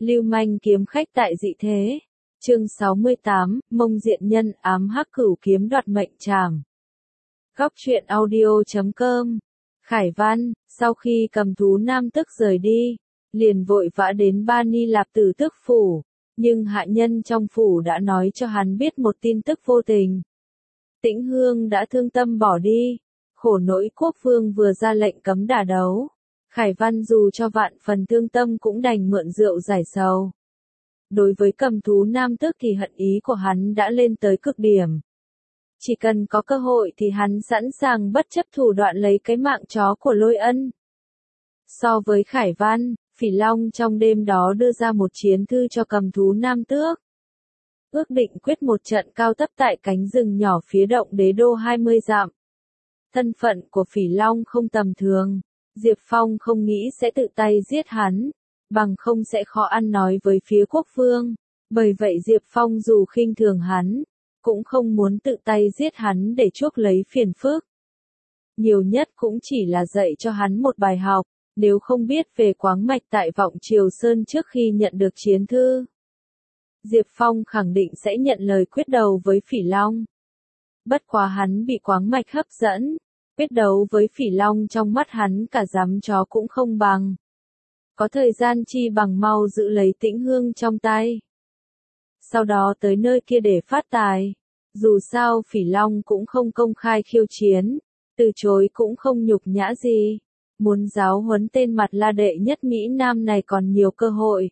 Lưu manh kiếm khách tại dị thế. Chương 68, Mông Diện Nhân ám hắc cửu kiếm đoạt mệnh trảm. Góc truyện audio.com. Khải Văn, sau khi cầm thú nam tức rời đi, liền vội vã đến Ba Ni Lạp Tử Tước phủ, nhưng hạ nhân trong phủ đã nói cho hắn biết một tin tức vô tình. Tĩnh Hương đã thương tâm bỏ đi, khổ nỗi quốc vương vừa ra lệnh cấm đả đấu. Khải Văn dù cho vạn phần thương tâm cũng đành mượn rượu giải sầu. Đối với cầm thú nam tước thì hận ý của hắn đã lên tới cực điểm. Chỉ cần có cơ hội thì hắn sẵn sàng bất chấp thủ đoạn lấy cái mạng chó của Lôi Ân. So với Khải Văn, Phỉ Long trong đêm đó đưa ra một chiến thư cho cầm thú nam tước. Ước định quyết một trận cao thấp tại cánh rừng nhỏ phía động Đế Đô 20 dặm. Thân phận của Phỉ Long không tầm thường, Diệp Phong không nghĩ sẽ tự tay giết hắn, bằng không sẽ khó ăn nói với phía quốc vương. Bởi vậy Diệp Phong dù khinh thường hắn, cũng không muốn tự tay giết hắn để chuốc lấy phiền phức. Nhiều nhất cũng chỉ là dạy cho hắn một bài học, nếu không biết về quáng mạch tại Vọng Triều Sơn trước khi nhận được chiến thư. Diệp Phong khẳng định sẽ nhận lời quyết đấu với Phỉ Long. Bất quá hắn bị quáng mạch hấp dẫn, quyết đấu với Phỉ Long trong mắt hắn cả giám chó cũng không bằng. Có thời gian chi bằng mau giữ lấy Tĩnh Hương trong tay. Sau đó tới nơi kia để phát tài. Dù sao Phỉ Long cũng không công khai khiêu chiến, từ chối cũng không nhục nhã gì. Muốn giáo huấn tên mặt la đệ nhất Mỹ Nam này còn nhiều cơ hội.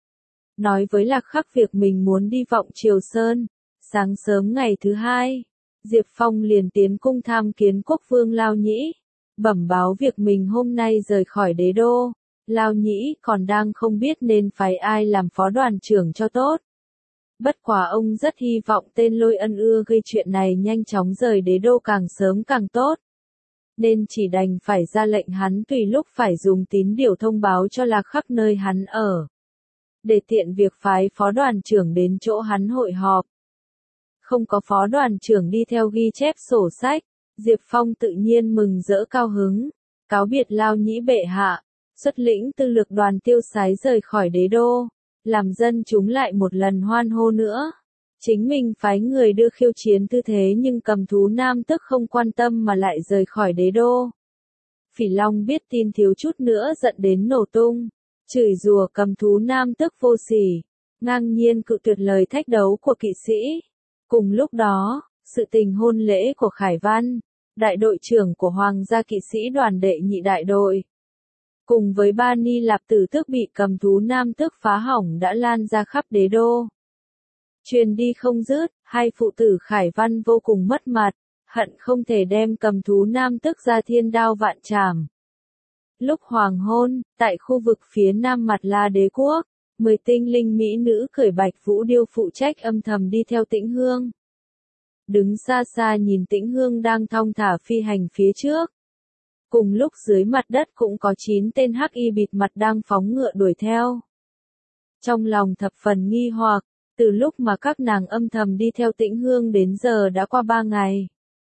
Nói với Lạc Khắc việc mình muốn đi Vọng Triều Sơn. Sáng sớm ngày thứ hai, Diệp Phong liền tiến cung tham kiến quốc vương Lao Nhĩ, bẩm báo việc mình hôm nay rời khỏi đế đô. Lao Nhĩ còn đang không biết nên phái ai làm phó đoàn trưởng cho tốt. Bất quá ông rất hy vọng tên Lôi Ân ưa gây chuyện này nhanh chóng rời đế đô càng sớm càng tốt. Nên chỉ đành phải ra lệnh hắn tùy lúc phải dùng tín điều thông báo cho Lạc Khắc nơi hắn ở. Để tiện việc phái phó đoàn trưởng đến chỗ hắn hội họp. Không có phó đoàn trưởng đi theo ghi chép sổ sách, Diệp Phong tự nhiên mừng rỡ cao hứng, cáo biệt Lao Nhĩ bệ hạ, xuất lĩnh tư lược đoàn tiêu sái rời khỏi đế đô, làm dân chúng lại một lần hoan hô nữa. Chính mình phái người đưa khiêu chiến tư thế nhưng cầm thú nam tức không quan tâm mà lại rời khỏi đế đô. Phỉ Long biết tin thiếu chút nữa giận đến nổ tung, chửi rủa cầm thú nam tức vô sỉ, ngang nhiên cự tuyệt lời thách đấu của kỵ sĩ. Cùng lúc đó, sự tình hôn lễ của Khải Văn, đại đội trưởng của Hoàng gia kỵ sĩ đoàn đệ nhị đại đội, cùng với Ba Ni Lạp Tử Tước bị cầm thú nam tước phá hỏng đã lan ra khắp đế đô. Truyền đi không dứt, hai phụ tử Khải Văn vô cùng mất mặt, hận không thể đem cầm thú nam tước ra thiên đao vạn trảm. Lúc hoàng hôn, tại khu vực phía nam Mặt La đế quốc, 10 tinh linh mỹ nữ cởi bạch vũ điêu phụ trách âm thầm đi theo Tĩnh Hương. Đứng xa xa nhìn Tĩnh Hương đang thong thả phi hành phía trước. Cùng lúc dưới mặt đất cũng có 9 tên hắc y bịt mặt đang phóng ngựa đuổi theo. Trong lòng thập phần nghi hoặc, từ lúc mà các nàng âm thầm đi theo Tĩnh Hương đến giờ đã qua 3 ngày.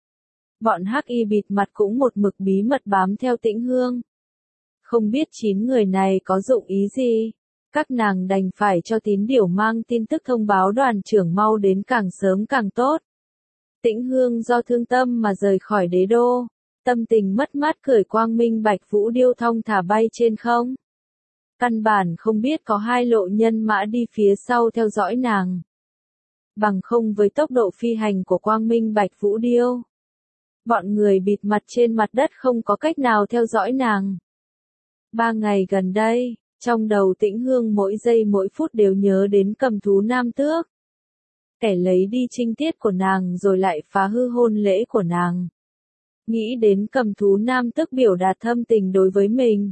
Bọn hắc y bịt mặt cũng một mực bí mật bám theo Tĩnh Hương. Không biết 9 người này có dụng ý gì, các nàng đành phải cho tín điểu mang tin tức thông báo đoàn trưởng mau đến càng sớm càng tốt. Tĩnh Hương do thương tâm mà rời khỏi đế đô, tâm tình mất mát cởi quang minh bạch vũ điêu thong thả bay trên không. Căn bản không biết có hai lộ nhân mã đi phía sau theo dõi nàng. Bằng không với tốc độ phi hành của quang minh bạch vũ điêu, bọn người bịt mặt trên mặt đất không có cách nào theo dõi nàng. 3 ngày gần đây, trong đầu Tĩnh Hương mỗi giây mỗi phút đều nhớ đến cầm thú nam tước. Kẻ lấy đi trinh tiết của nàng rồi lại phá hư hôn lễ của nàng. Nghĩ đến cầm thú nam tước biểu đạt thâm tình đối với mình,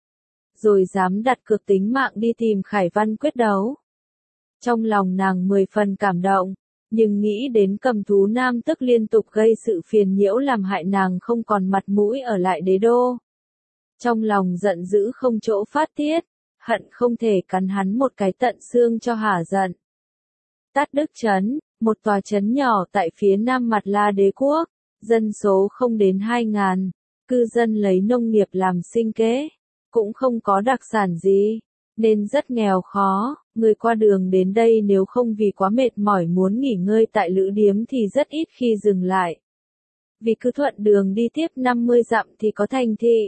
rồi dám đặt cược tính mạng đi tìm Khải Văn quyết đấu. Trong lòng nàng 10 phần cảm động, nhưng nghĩ đến cầm thú nam tước liên tục gây sự phiền nhiễu làm hại nàng không còn mặt mũi ở lại đế đô. Trong lòng giận dữ không chỗ phát tiết, hận không thể cắn hắn một cái tận xương cho hả giận. Tát Đức Trấn, một tòa trấn nhỏ tại phía nam Mặt La đế quốc, dân số không đến 2.000, cư dân lấy nông nghiệp làm sinh kế, cũng không có đặc sản gì, nên rất nghèo khó. Người qua đường đến đây nếu không vì quá mệt mỏi muốn nghỉ ngơi tại lữ điếm thì rất ít khi dừng lại. Vì cứ thuận đường đi tiếp 50 dặm thì có thành thị.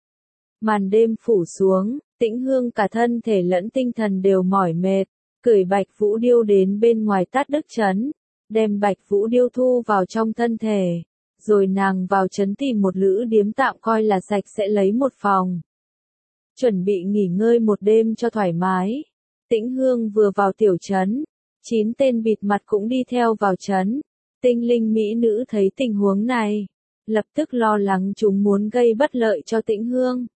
Màn đêm phủ xuống, Tĩnh Hương cả thân thể lẫn tinh thần đều mỏi mệt, cưỡi Bạch Vũ Điêu đến bên ngoài Tát Đức Trấn, đem Bạch Vũ Điêu thu vào trong thân thể, rồi nàng vào trấn tìm một lữ điếm tạm coi là sạch sẽ lấy một phòng. Chuẩn bị nghỉ ngơi một đêm cho thoải mái. Tĩnh Hương vừa vào tiểu trấn, 9 tên bịt mặt cũng đi theo vào trấn. Tinh linh mỹ nữ thấy tình huống này, lập tức lo lắng chúng muốn gây bất lợi cho Tĩnh Hương.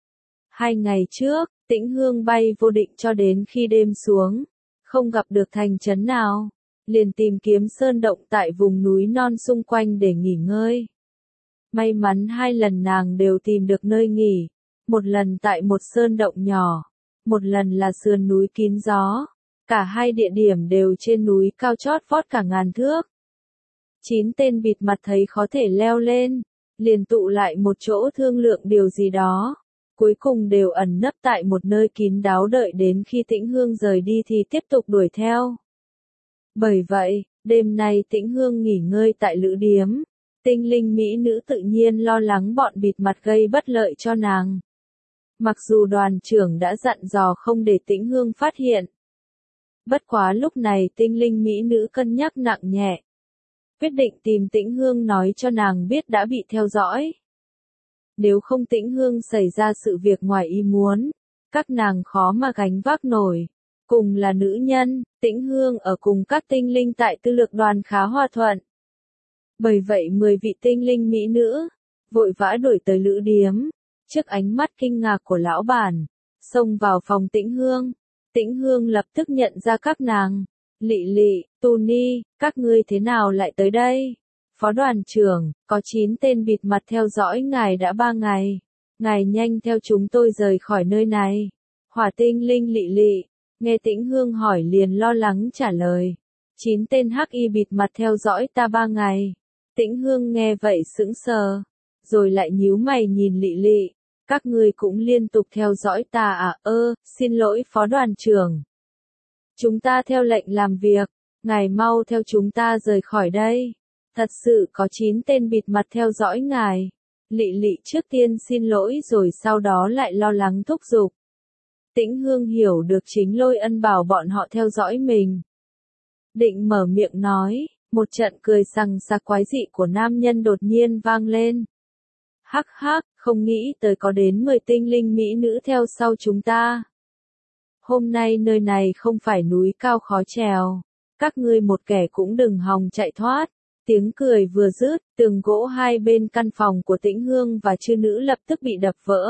2 ngày trước, Tĩnh Hương bay vô định cho đến khi đêm xuống, không gặp được thành trấn nào, liền tìm kiếm sơn động tại vùng núi non xung quanh để nghỉ ngơi. May mắn 2 lần nàng đều tìm được nơi nghỉ, một lần tại một sơn động nhỏ, một lần là sườn núi kín gió, cả 2 địa điểm đều trên núi cao chót vót cả ngàn thước. 9 tên bịt mặt thấy khó thể leo lên, liền tụ lại một chỗ thương lượng điều gì đó. Cuối cùng đều ẩn nấp tại một nơi kín đáo đợi đến khi Tĩnh Hương rời đi thì tiếp tục đuổi theo. Bởi vậy, đêm nay Tĩnh Hương nghỉ ngơi tại lữ điếm. Tinh linh mỹ nữ tự nhiên lo lắng bọn bịt mặt gây bất lợi cho nàng. Mặc dù đoàn trưởng đã dặn dò không để Tĩnh Hương phát hiện. Bất quá lúc này tinh linh mỹ nữ cân nhắc nặng nhẹ. Quyết định tìm Tĩnh Hương nói cho nàng biết đã bị theo dõi. Nếu không Tĩnh Hương xảy ra sự việc ngoài ý muốn, các nàng khó mà gánh vác nổi. Cùng là nữ nhân, Tĩnh Hương ở cùng các tinh linh tại tư lược đoàn khá hòa thuận. Bởi vậy 10 vị tinh linh mỹ nữ, vội vã đuổi tới lữ điếm, trước ánh mắt kinh ngạc của lão bản, xông vào phòng Tĩnh Hương. Tĩnh Hương lập tức nhận ra các nàng. Lị Lị, Tu Ni, các ngươi thế nào lại tới đây? Phó đoàn trưởng, có 9 tên bịt mặt theo dõi ngài đã 3 ngày. Ngài nhanh theo chúng tôi rời khỏi nơi này. Hỏa tinh linh Lị Lị, nghe Tĩnh Hương hỏi liền lo lắng trả lời. 9 tên hắc y bịt mặt theo dõi ta 3 ngày. Tĩnh Hương nghe vậy sững sờ, rồi lại nhíu mày nhìn Lị Lị. Các ngươi cũng liên tục theo dõi ta à? Xin lỗi phó đoàn trưởng. Chúng ta theo lệnh làm việc, ngài mau theo chúng ta rời khỏi đây. Thật sự có 9 tên bịt mặt theo dõi ngài. Lị Lị trước tiên xin lỗi rồi sau đó lại lo lắng thúc giục. Tĩnh Hương hiểu được chính Lôi Ân bảo bọn họ theo dõi mình. Định mở miệng nói, một trận cười sằng sặc quái dị của nam nhân đột nhiên vang lên. Hắc hắc, không nghĩ tới có đến 10 tinh linh mỹ nữ theo sau chúng ta. Hôm nay nơi này không phải núi cao khó trèo. Các ngươi một kẻ cũng đừng hòng chạy thoát. Tiếng cười vừa dứt, tường gỗ hai bên căn phòng của Tĩnh Hương và chư nữ lập tức bị đập vỡ.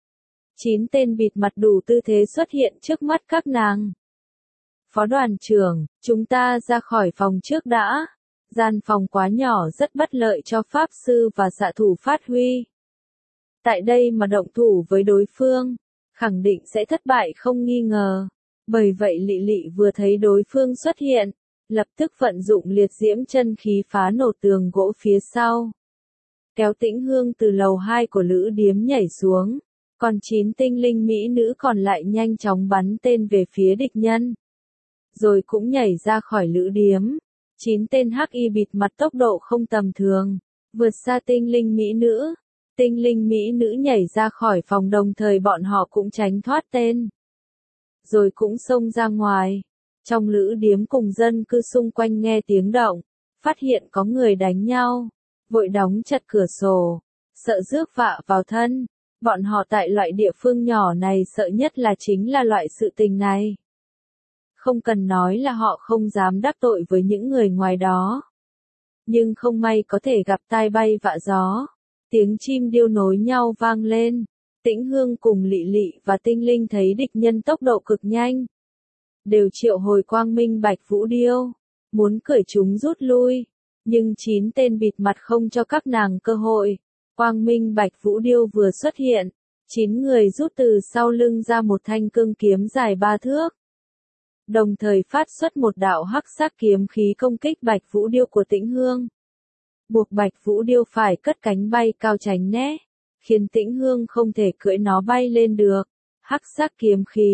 9 tên bịt mặt đủ tư thế xuất hiện trước mắt các nàng. Phó đoàn trưởng, chúng ta ra khỏi phòng trước đã. Gian phòng quá nhỏ rất bất lợi cho pháp sư và xạ thủ phát huy. Tại đây mà động thủ với đối phương, khẳng định sẽ thất bại không nghi ngờ. Bởi vậy Lị Lị vừa thấy đối phương xuất hiện, lập tức vận dụng liệt diễm chân khí phá nổ tường gỗ phía sau. Kéo Tĩnh Hương từ lầu 2 của lữ điếm nhảy xuống, còn 9 tinh linh mỹ nữ còn lại nhanh chóng bắn tên về phía địch nhân. Rồi cũng nhảy ra khỏi lữ điếm. 9 tên hắc y bịt mặt tốc độ không tầm thường, vượt xa tinh linh mỹ nữ. Tinh linh mỹ nữ nhảy ra khỏi phòng đồng thời bọn họ cũng tránh thoát tên. Rồi cũng xông ra ngoài. Trong lữ điếm cùng dân cư xung quanh nghe tiếng động, phát hiện có người đánh nhau, vội đóng chặt cửa sổ, sợ rước vạ vào thân. Bọn họ tại loại địa phương nhỏ này sợ nhất là chính là loại sự tình này. Không cần nói là họ không dám đắc tội với những người ngoài đó. Nhưng không may có thể gặp tai bay vạ gió. Tiếng chim điêu nối nhau vang lên. Tĩnh Hương cùng Lị Lị và tinh linh thấy địch nhân tốc độ cực nhanh. Đều triệu hồi quang minh bạch vũ điêu. Muốn cởi chúng rút lui. Nhưng 9 tên bịt mặt không cho các nàng cơ hội. Quang minh bạch vũ điêu vừa xuất hiện. 9 người rút từ sau lưng ra một thanh cương kiếm dài 3 thước. Đồng thời phát xuất một đạo hắc sắc kiếm khí công kích bạch vũ điêu của Tĩnh Hương. Buộc bạch vũ điêu phải cất cánh bay cao tránh né, khiến Tĩnh Hương không thể cưỡi nó bay lên được. Hắc sắc kiếm khí,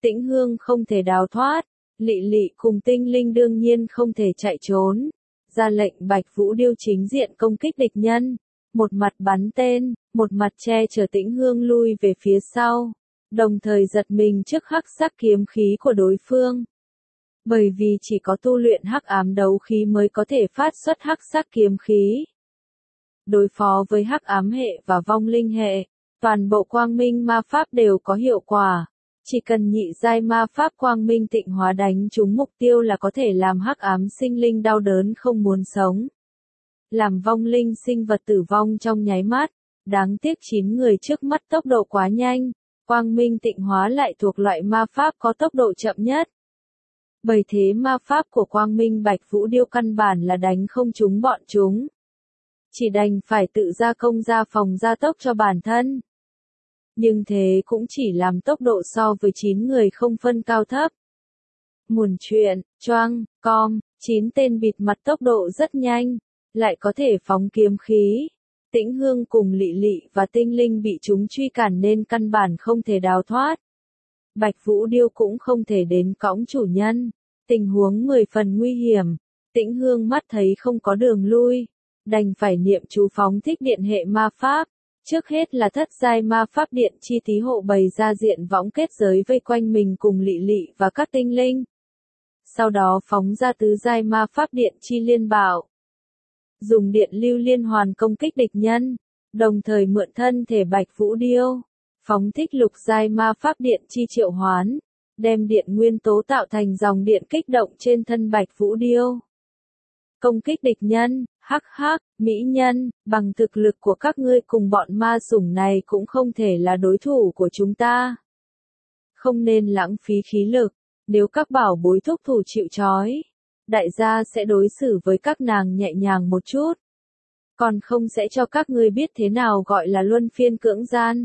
Tĩnh Hương không thể đào thoát, Lị Lị cùng tinh linh đương nhiên không thể chạy trốn. Ra lệnh Bạch Vũ Điêu chính diện công kích địch nhân, một mặt bắn tên, một mặt che chở Tĩnh Hương lui về phía sau, đồng thời giật mình trước hắc sắc kiếm khí của đối phương. Bởi vì chỉ có tu luyện hắc ám đấu khí mới có thể phát xuất hắc sắc kiếm khí. Đối phó với hắc ám hệ và vong linh hệ, toàn bộ quang minh ma pháp đều có hiệu quả. Chỉ cần nhị giai ma pháp quang minh tịnh hóa đánh trúng mục tiêu là có thể làm hắc ám sinh linh đau đớn không muốn sống. Làm vong linh sinh vật tử vong trong nháy mắt, đáng tiếc 9 người trước mắt tốc độ quá nhanh, quang minh tịnh hóa lại thuộc loại ma pháp có tốc độ chậm nhất. Bởi thế ma pháp của quang minh Bạch Vũ Điêu căn bản là đánh không trúng bọn chúng. Chỉ đành phải tự gia công gia phòng gia tốc cho bản thân. Nhưng thế cũng chỉ làm tốc độ so với 9 người không phân cao thấp. Nguồn chuyện, choang, com, 9 tên bịt mặt tốc độ rất nhanh, lại có thể phóng kiếm khí. Tĩnh Hương cùng Lị Lị và tinh linh bị chúng truy cản nên căn bản không thể đào thoát. Bạch Vũ Điêu cũng không thể đến cõng chủ nhân. Tình huống 10 phần nguy hiểm. Tĩnh Hương mắt thấy không có đường lui, đành phải niệm chú phóng thích điện hệ ma pháp. Trước hết là thất giai ma pháp điện chi tí hộ bày ra diện võng kết giới vây quanh mình cùng Lị Lị và các tinh linh. Sau đó phóng ra tứ giai ma pháp điện chi liên bảo. Dùng điện lưu liên hoàn công kích địch nhân, đồng thời mượn thân thể Bạch Vũ Điêu, phóng thích lục giai ma pháp điện chi triệu hoán, đem điện nguyên tố tạo thành dòng điện kích động trên thân Bạch Vũ Điêu. Công kích địch nhân, hắc hắc, mỹ nhân, bằng thực lực của các ngươi cùng bọn ma sủng này cũng không thể là đối thủ của chúng ta. Không nên lãng phí khí lực, nếu các bảo bối thúc thủ chịu trói, đại gia sẽ đối xử với các nàng nhẹ nhàng một chút. Còn không sẽ cho các ngươi biết thế nào gọi là luân phiên cưỡng gian.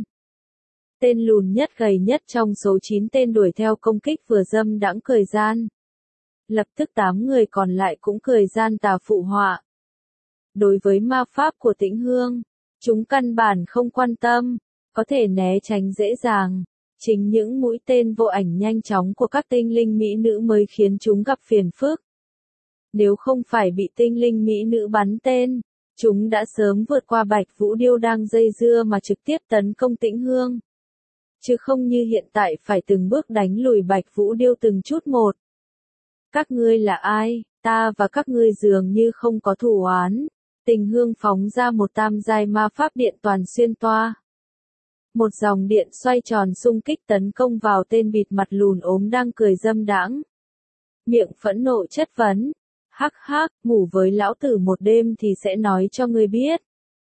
Tên lùn nhất gầy nhất trong số 9 tên đuổi theo công kích vừa dâm đãng cười gian. Lập tức 8 người còn lại cũng cười gian tà phụ họa. Đối với ma pháp của Tĩnh Hương, chúng căn bản không quan tâm, có thể né tránh dễ dàng. Chính những mũi tên vô ảnh nhanh chóng của các tinh linh mỹ nữ mới khiến chúng gặp phiền phức. Nếu không phải bị tinh linh mỹ nữ bắn tên, chúng đã sớm vượt qua Bạch Vũ Điêu đang dây dưa mà trực tiếp tấn công Tĩnh Hương. Chứ không như hiện tại phải từng bước đánh lùi Bạch Vũ Điêu từng chút một. Các ngươi là ai? Ta và các ngươi dường như không có thù oán. Tình Hương phóng ra một tam giai ma pháp điện toàn xuyên toa. Một dòng điện xoay tròn xung kích tấn công vào tên bịt mặt lùn ốm đang cười dâm đãng. Miệng phẫn nộ chất vấn. Hắc hắc, ngủ với lão tử một đêm thì sẽ nói cho ngươi biết.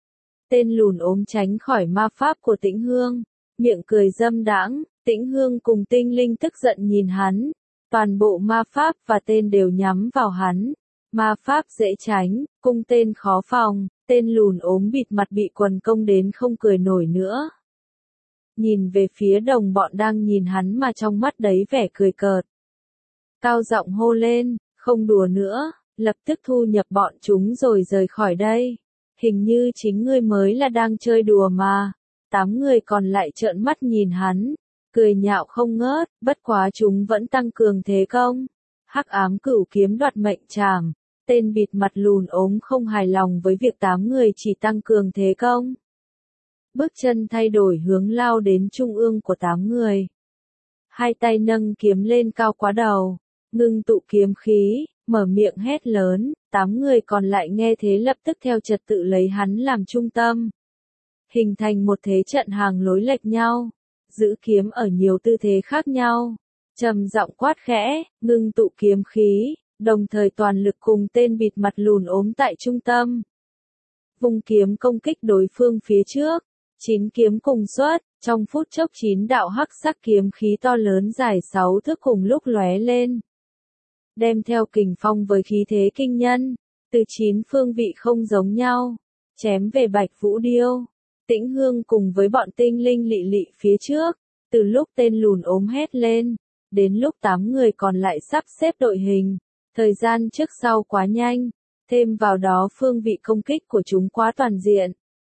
Tên lùn ốm tránh khỏi ma pháp của Tĩnh Hương. Miệng cười dâm đãng, Tĩnh Hương cùng tinh linh tức giận nhìn hắn. Toàn bộ ma pháp và tên đều nhắm vào hắn. Ma pháp dễ tránh, cung tên khó phòng, tên lùn ốm bịt mặt bị quần công đến không cười nổi nữa. Nhìn về phía đồng bọn đang nhìn hắn mà trong mắt đấy vẻ cười cợt. Cao giọng hô lên, không đùa nữa, lập tức thu nhập bọn chúng rồi rời khỏi đây. Hình như chính ngươi mới là đang chơi đùa mà. 8 người còn lại trợn mắt nhìn hắn, cười nhạo không ngớt, bất quá chúng vẫn tăng cường thế công. Hắc ám cửu kiếm đoạt mệnh trảm, tên bịt mặt lùn ốm không hài lòng với việc 8 người chỉ tăng cường thế công. Bước chân thay đổi hướng lao đến trung ương của 8 người. Hai tay nâng kiếm lên cao quá đầu, ngưng tụ kiếm khí, mở miệng hét lớn, 8 người còn lại nghe thế lập tức theo trật tự lấy hắn làm trung tâm. Hình thành một thế trận hàng lối lệch nhau, giữ kiếm ở nhiều tư thế khác nhau, trầm giọng quát khẽ, ngưng tụ kiếm khí, đồng thời toàn lực cùng tên bịt mặt lùn ốm tại trung tâm. Vung kiếm công kích đối phương phía trước, 9 kiếm cùng xuất, trong phút chốc 9 đạo hắc sắc kiếm khí to lớn dài 6 thước cùng lúc lóe lên. Đem theo kình phong với khí thế kinh nhân, từ 9 phương vị không giống nhau, chém về Bạch Vũ Điêu. Tĩnh Hương cùng với bọn tinh linh Lị Lị phía trước, từ lúc tên lùn ốm hét lên, đến lúc 8 người còn lại sắp xếp đội hình, thời gian trước sau quá nhanh, thêm vào đó phương vị công kích của chúng quá toàn diện.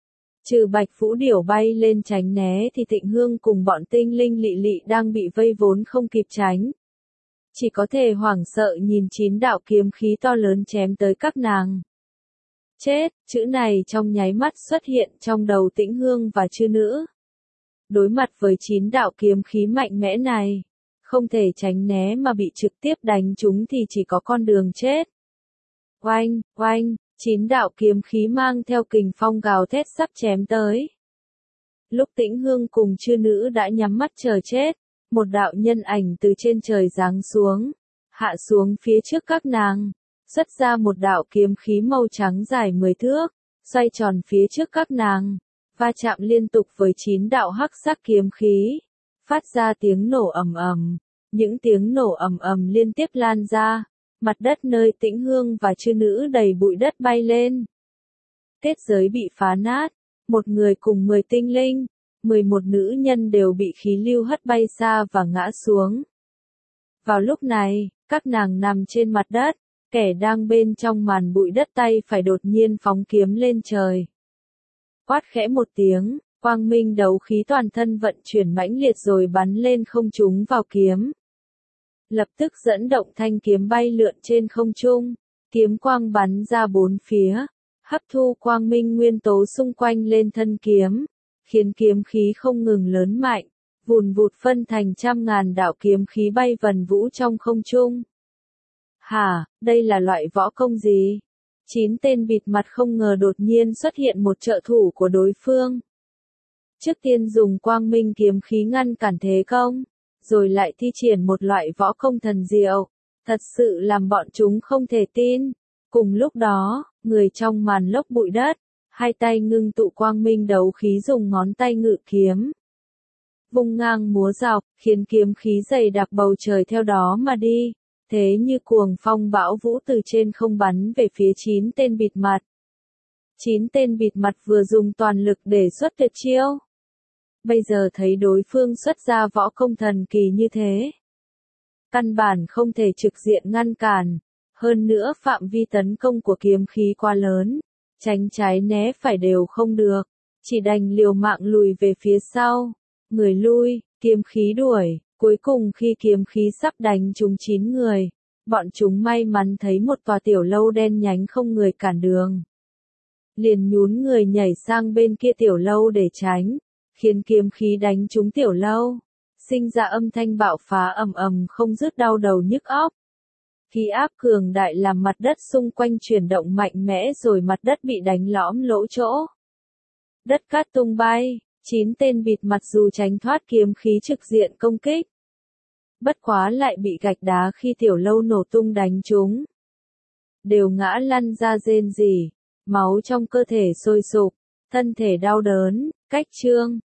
Trừ Bạch Vũ Điểu bay lên tránh né thì Tịnh Hương cùng bọn tinh linh lị lị đang bị vây vốn không kịp tránh. Chỉ có thể hoảng sợ nhìn 9 đạo kiếm khí to lớn chém tới các nàng. Chết, chữ này trong nháy mắt xuất hiện trong đầu Tĩnh Hương và chư nữ. Đối mặt với 9 đạo kiếm khí mạnh mẽ này, không thể tránh né mà bị trực tiếp đánh chúng thì chỉ có con đường chết. Oanh, oanh, 9 đạo kiếm khí mang theo kình phong gào thét sắp chém tới. Lúc Tĩnh Hương cùng chư nữ đã nhắm mắt chờ chết, một đạo nhân ảnh từ trên trời giáng xuống, hạ xuống phía trước các nàng, xuất ra một đạo kiếm khí màu trắng dài 10 thước, xoay tròn phía trước các nàng, va chạm liên tục với 9 đạo hắc sắc kiếm khí, phát ra tiếng nổ ầm ầm. Những tiếng nổ ầm ầm liên tiếp lan ra, mặt đất nơi Tĩnh Hương và chư nữ đầy bụi đất bay lên. Kết giới bị phá nát, một người cùng 10 tinh linh, 11 nữ nhân đều bị khí lưu hất bay xa và ngã xuống. Vào lúc này, các nàng nằm trên mặt đất, kẻ đang bên trong màn bụi đất tay phải đột nhiên phóng kiếm lên trời. Quát khẽ một tiếng, quang minh đấu khí toàn thân vận chuyển mãnh liệt rồi bắn lên không trúng vào kiếm. Lập tức dẫn động thanh kiếm bay lượn trên không trung, kiếm quang bắn ra bốn phía, hấp thu quang minh nguyên tố xung quanh lên thân kiếm, khiến kiếm khí không ngừng lớn mạnh, vùn vụt phân thành trăm ngàn đạo kiếm khí bay vần vũ trong không trung. Hả, đây là loại võ công gì? 9 tên bịt mặt không ngờ đột nhiên xuất hiện một trợ thủ của đối phương. Trước tiên dùng quang minh kiếm khí ngăn cản thế công, rồi lại thi triển một loại võ công thần diệu, thật sự làm bọn chúng không thể tin. Cùng lúc đó, người trong màn lốc bụi đất, hai tay ngưng tụ quang minh đấu khí dùng ngón tay ngự kiếm. Vung ngang múa dọc, khiến kiếm khí dày đặc bầu trời theo đó mà đi, thế như cuồng phong bão vũ từ trên không bắn về phía 9 tên bịt mặt. 9 tên bịt mặt vừa dùng toàn lực để xuất tuyệt chiêu. Bây giờ thấy đối phương xuất ra võ công thần kỳ như thế, căn bản không thể trực diện ngăn cản, hơn nữa phạm vi tấn công của kiếm khí quá lớn, tránh trái né phải đều không được, chỉ đành liều mạng lùi về phía sau, người lui, kiếm khí đuổi, cuối cùng khi kiếm khí sắp đánh trúng 9 người, bọn chúng may mắn thấy một tòa tiểu lâu đen nhánh không người cản đường. Liền nhún người nhảy sang bên kia tiểu lâu để tránh, khiến kiếm khí đánh trúng tiểu lâu, sinh ra âm thanh bạo phá ầm ầm không dứt đau đầu nhức óc. Khí áp cường đại làm mặt đất xung quanh chuyển động mạnh mẽ rồi mặt đất bị đánh lõm lỗ chỗ. Đất cát tung bay, 9 tên bịt mặt dù tránh thoát kiếm khí trực diện công kích, bất quá lại bị gạch đá khi tiểu lâu nổ tung đánh trúng. Đều ngã lăn ra rên rỉ, máu trong cơ thể sôi sục, thân thể đau đớn, cách chương.